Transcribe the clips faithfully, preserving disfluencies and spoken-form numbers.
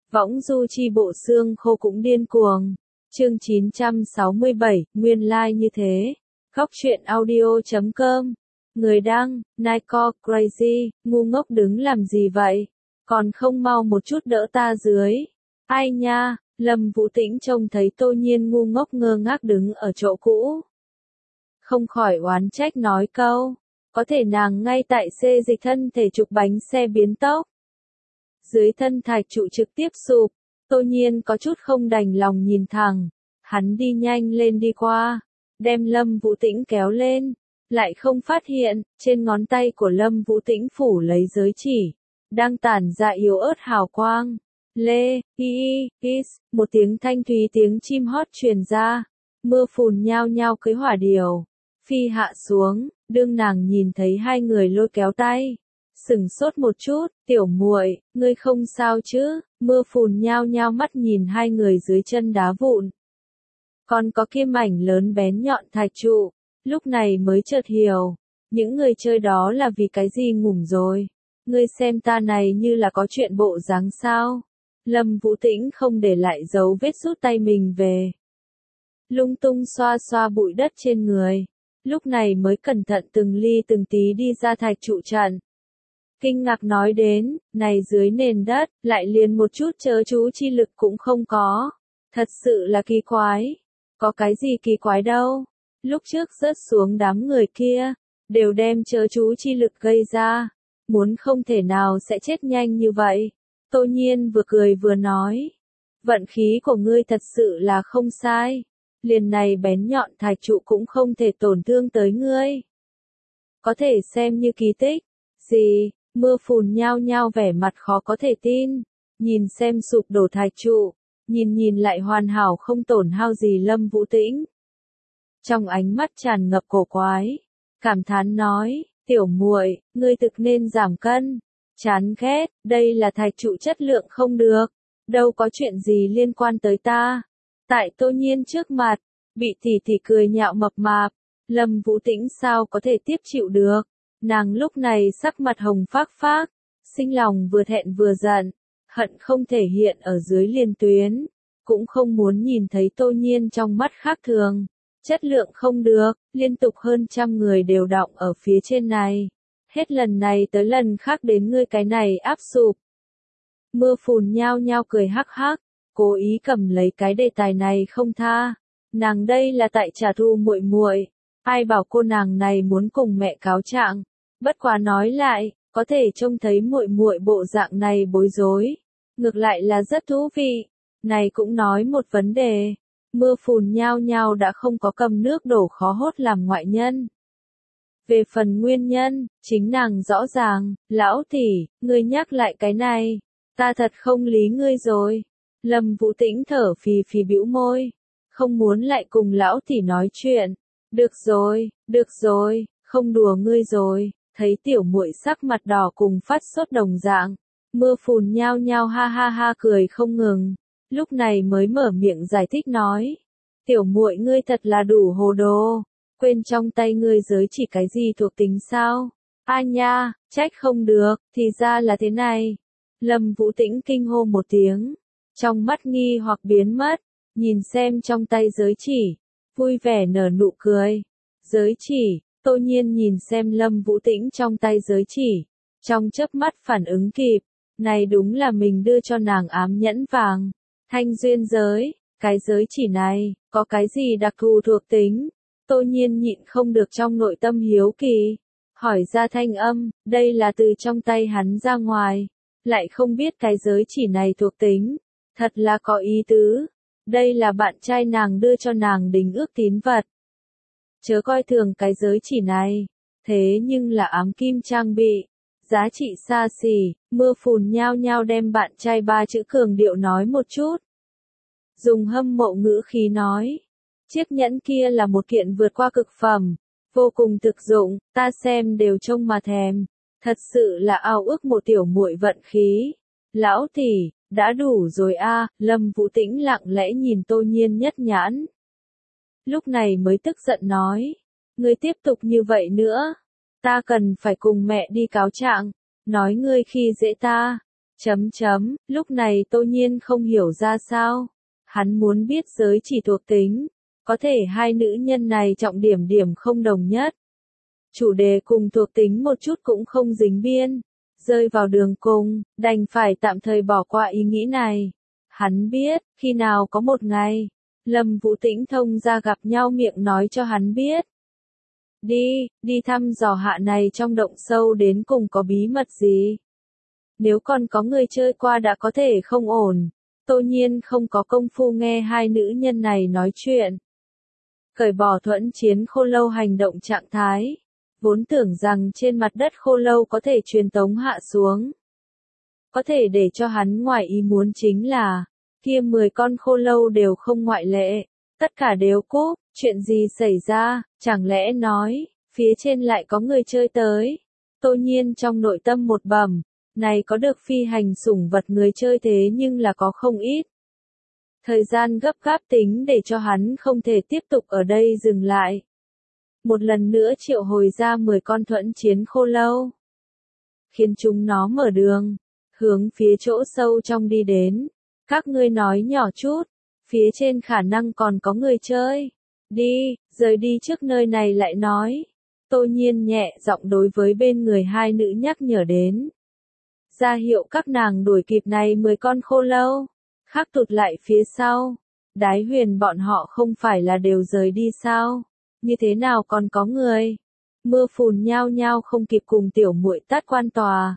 Võng du chi bộ xương khô cũng điên cuồng. Chương chín trăm sáu mươi bảy, nguyên lai like như thế. Góc truyện audio chấm com. Người đăng, Nico Crazy, ngu ngốc đứng làm gì vậy? Còn không mau một chút đỡ ta dưới. Ai nha, Lâm Vũ Tĩnh trông thấy Tô Nhiên ngu ngốc ngơ ngác đứng ở chỗ cũ. Không khỏi oán trách nói câu, có thể nàng ngay tại xê dịch thân thể trục bánh xe biến tốc. Dưới thân thạch trụ trực tiếp sụp, Tô Nhiên có chút không đành lòng nhìn thẳng, hắn đi nhanh lên đi qua, đem Lâm Vũ Tĩnh kéo lên, lại không phát hiện, trên ngón tay của Lâm Vũ Tĩnh phủ lấy giới chỉ, đang tản ra yếu ớt hào quang. Lê, y, is, một tiếng thanh thúy tiếng chim hót truyền ra, mưa phùn nhao nhao cưỡi hỏa điều, phi hạ xuống, đương nàng nhìn thấy hai người lôi kéo tay. Sửng sốt một chút, tiểu muội, ngươi không sao chứ? Mưa phùn nhao nhao mắt nhìn hai người dưới chân đá vụn. Còn có kia mảnh lớn bén nhọn thạch trụ, lúc này mới chợt hiểu, những người chơi đó là vì cái gì ngủm rồi. Ngươi xem ta này như là có chuyện bộ dáng sao? Lâm Vũ Tĩnh không để lại dấu vết rút tay mình về. Lung tung xoa xoa bụi đất trên người, lúc này mới cẩn thận từng ly từng tí đi ra thạch trụ trận. Kinh ngạc nói đến, này dưới nền đất, lại liền một chút chớ chú chi lực cũng không có. Thật sự là kỳ quái. Có cái gì kỳ quái đâu. Lúc trước rớt xuống đám người kia, đều đem chớ chú chi lực gây ra. Muốn không thể nào sẽ chết nhanh như vậy. Tô Nhiên vừa cười vừa nói. Vận khí của ngươi thật sự là không sai. Liền này bén nhọn thạch trụ cũng không thể tổn thương tới ngươi. Có thể xem như kỳ tích. Gì? Mưa phùn nhao nhao vẻ mặt khó có thể tin, nhìn xem sụp đổ thạch trụ, nhìn nhìn lại hoàn hảo không tổn hao gì Lâm Vũ Tĩnh. Trong ánh mắt tràn ngập cổ quái, cảm thán nói, tiểu muội, ngươi thực nên giảm cân, chán ghét, đây là thạch trụ chất lượng không được, đâu có chuyện gì liên quan tới ta. Tại Tô Nhiên trước mặt, bị tỷ tỷ cười nhạo mập mạp, Lâm Vũ Tĩnh sao có thể tiếp chịu được. Nàng lúc này sắc mặt hồng phác phác, sinh lòng vừa thẹn vừa giận, hận không thể hiện ở dưới liền tuyến, cũng không muốn nhìn thấy Tô Nhiên trong mắt khác thường, chất lượng không được, liên tục hơn trăm người đều đọng ở phía trên này, hết lần này tới lần khác đến ngươi cái này áp sụp. Mưa phùn nhao nhao cười hắc hắc, cố ý cầm lấy cái đề tài này không tha, nàng đây là tại trả thù muội muội, ai bảo cô nàng này muốn cùng mẹ cáo trạng. Bất quá nói lại, có thể trông thấy muội muội bộ dạng này bối rối, ngược lại là rất thú vị. Này cũng nói một vấn đề, mưa phùn nhao nhao đã không có cầm nước đổ khó hốt làm ngoại nhân. Về phần nguyên nhân, chính nàng rõ ràng, lão tỷ, ngươi nhắc lại cái này, ta thật không lý ngươi rồi. Lâm Vũ Tĩnh thở phì phì bĩu môi, không muốn lại cùng lão tỷ nói chuyện. Được rồi, được rồi, không đùa ngươi rồi. Thấy tiểu muội sắc mặt đỏ cùng phát sốt đồng dạng, mưa phùn nhao nhao ha ha ha cười không ngừng, lúc này mới mở miệng giải thích nói, tiểu muội ngươi thật là đủ hồ đồ, quên trong tay ngươi giới chỉ cái gì thuộc tính sao? A nha, trách không được, thì ra là thế này. Lâm Vũ Tĩnh kinh hô một tiếng, trong mắt nghi hoặc biến mất, nhìn xem trong tay giới chỉ, vui vẻ nở nụ cười. Giới chỉ. Tô Nhiên nhìn xem Lâm Vũ Tĩnh trong tay giới chỉ, trong chớp mắt phản ứng kịp, này đúng là mình đưa cho nàng ám nhẫn vàng, thanh duyên giới, cái giới chỉ này, có cái gì đặc thù thuộc tính? Tô Nhiên nhịn không được trong nội tâm hiếu kỳ, hỏi ra thanh âm, đây là từ trong tay hắn ra ngoài, lại không biết cái giới chỉ này thuộc tính, thật là có ý tứ, đây là bạn trai nàng đưa cho nàng đính ước tín vật. Chớ coi thường cái giới chỉ này, thế nhưng là ám kim trang bị, giá trị xa xỉ, mưa phùn nhao nhao đem bạn trai ba chữ cường điệu nói một chút. Dùng hâm mộ ngữ khí nói, chiếc nhẫn kia là một kiện vượt qua cực phẩm, vô cùng thực dụng, ta xem đều trông mà thèm, thật sự là ao ước một tiểu muội vận khí. Lão tỷ, đã đủ rồi a. Lâm Vũ Tĩnh lặng lẽ nhìn Tô Nhiên nhất nhãn. Lúc này mới tức giận nói, ngươi tiếp tục như vậy nữa, ta cần phải cùng mẹ đi cáo trạng, nói ngươi khi dễ ta, Chấm chấm, lúc này Tô Nhiên không hiểu ra sao. Hắn muốn biết giới chỉ thuộc tính. Có thể hai nữ nhân này trọng điểm điểm không đồng nhất. Chủ đề cùng thuộc tính một chút cũng không dính biên. Rơi vào đường cùng, đành phải tạm thời bỏ qua ý nghĩ này. Hắn biết, khi nào có một ngày, Lâm Vũ Tĩnh thông ra gặp nhau miệng nói cho hắn biết. Đi, đi thăm dò hạ này trong động sâu đến cùng có bí mật gì. Nếu còn có người chơi qua đã có thể không ổn. Tô Nhiên không có công phu nghe hai nữ nhân này nói chuyện. Cởi bỏ thuẫn chiến khô lâu hành động trạng thái. Vốn tưởng rằng trên mặt đất khô lâu có thể truyền tống hạ xuống. Có thể để cho hắn ngoài ý muốn chính là, kia mười con khô lâu đều không ngoại lệ. Tất cả đều cúp, chuyện gì xảy ra, chẳng lẽ nói, phía trên lại có người chơi tới. Tô Nhiên trong nội tâm một bầm, này có được phi hành sủng vật người chơi thế nhưng là có không ít. Thời gian gấp gáp tính để cho hắn không thể tiếp tục ở đây dừng lại. Một lần nữa triệu hồi ra mười con thuẫn chiến khô lâu. Khiến chúng nó mở đường, hướng phía chỗ sâu trong đi đến. Các ngươi nói nhỏ chút, phía trên khả năng còn có người chơi. Đi, rời đi trước nơi này lại nói. Tô Nhiên nhẹ giọng đối với bên người hai nữ nhắc nhở đến. Ra hiệu các nàng đuổi kịp này mười con khô lâu. Khắc tụt lại phía sau. Đái Huyền bọn họ không phải là đều rời đi sao? Như thế nào còn có người? Mưa phùn nhao nhao không kịp cùng tiểu muội tát quan tòa.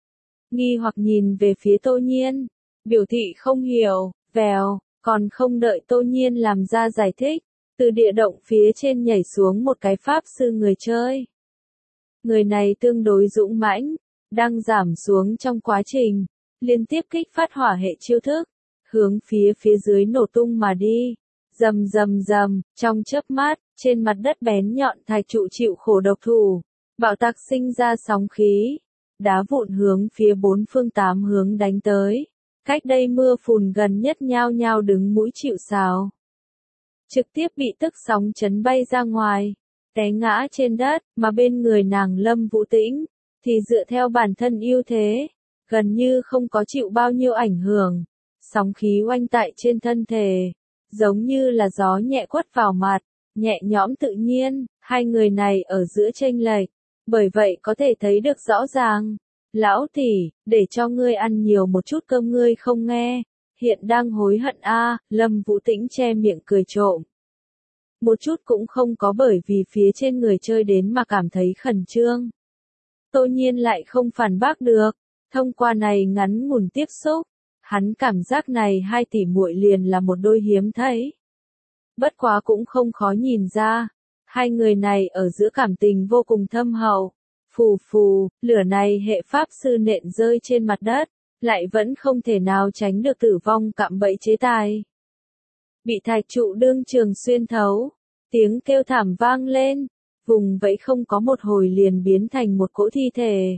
Nghi hoặc nhìn về phía Tô Nhiên. Biểu thị không hiểu, vèo, còn không đợi Tô Nhiên làm ra giải thích. Từ địa động phía trên nhảy xuống một cái pháp sư người chơi. Người này tương đối dũng mãnh, đang giảm xuống trong quá trình, liên tiếp kích phát hỏa hệ chiêu thức, hướng phía phía dưới nổ tung mà đi. Rầm rầm rầm, trong chớp mắt, trên mặt đất bén nhọn thạch trụ chịu khổ độc thủ, bạo tạc sinh ra sóng khí, đá vụn hướng phía bốn phương tám hướng đánh tới. Cách đây mưa phùn gần nhất nhao nhao đứng mũi chịu sào. Trực tiếp bị tức sóng chấn bay ra ngoài, té ngã trên đất, mà bên người nàng Lâm Vũ Tĩnh, thì dựa theo bản thân ưu thế, gần như không có chịu bao nhiêu ảnh hưởng. Sóng khí oanh tại trên thân thể, giống như là gió nhẹ quất vào mặt, nhẹ nhõm tự nhiên, hai người này ở giữa chênh lệch, bởi vậy có thể thấy được rõ ràng. Lão tỷ, để cho ngươi ăn nhiều một chút cơm ngươi không nghe, hiện đang hối hận a. Lâm Vũ Tĩnh che miệng cười trộm. Một chút cũng không có bởi vì phía trên người chơi đến mà cảm thấy khẩn trương. Tô Nhiên lại không phản bác được, thông qua này ngắn ngủn tiếp xúc, hắn cảm giác này hai tỷ muội liền là một đôi hiếm thấy. Bất quá cũng không khó nhìn ra, hai người này ở giữa cảm tình vô cùng thâm hậu. Phù phù, lửa này hệ pháp sư nện rơi trên mặt đất, lại vẫn không thể nào tránh được tử vong cạm bẫy chế tài. Bị thạch trụ đương trường xuyên thấu, tiếng kêu thảm vang lên, vùng vẫy không có một hồi liền biến thành một cỗ thi thể.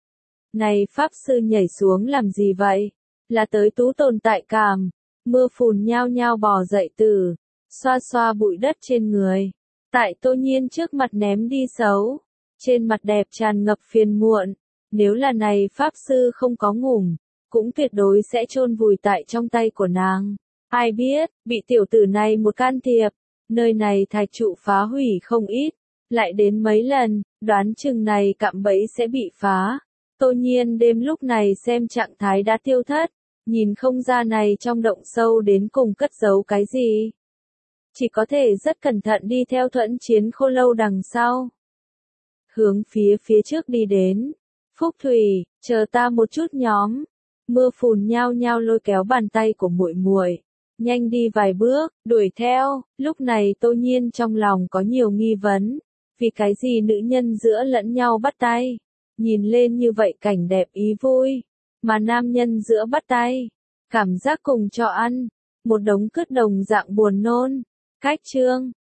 Này pháp sư nhảy xuống làm gì vậy? Là tới tú tồn tại cảm, mưa phùn nhao nhao bò dậy từ, xoa xoa bụi đất trên người. Tại Tô Nhiên trước mặt ném đi xấu. Trên mặt đẹp tràn ngập phiền muộn, nếu là này pháp sư không có ngủm, cũng tuyệt đối sẽ chôn vùi tại trong tay của nàng. Ai biết, bị tiểu tử này một can thiệp, nơi này thạch trụ phá hủy không ít, lại đến mấy lần, đoán chừng này cạm bẫy sẽ bị phá. Tô Nhiên đêm lúc này xem trạng thái đã tiêu thất, nhìn không ra này trong động sâu đến cùng cất giấu cái gì. Chỉ có thể rất cẩn thận đi theo thuẫn chiến khô lâu đằng sau. Hướng phía phía trước đi đến. Phúc Thủy, chờ ta một chút nhóm. Mưa phùn nhao nhao lôi kéo bàn tay của muội muội, nhanh đi vài bước, đuổi theo. Lúc này Tô Nhiên trong lòng có nhiều nghi vấn, vì cái gì nữ nhân giữa lẫn nhau bắt tay, nhìn lên như vậy cảnh đẹp ý vui, mà nam nhân giữa bắt tay, cảm giác cùng cho ăn, một đống cứt đồng dạng buồn nôn. Cách chương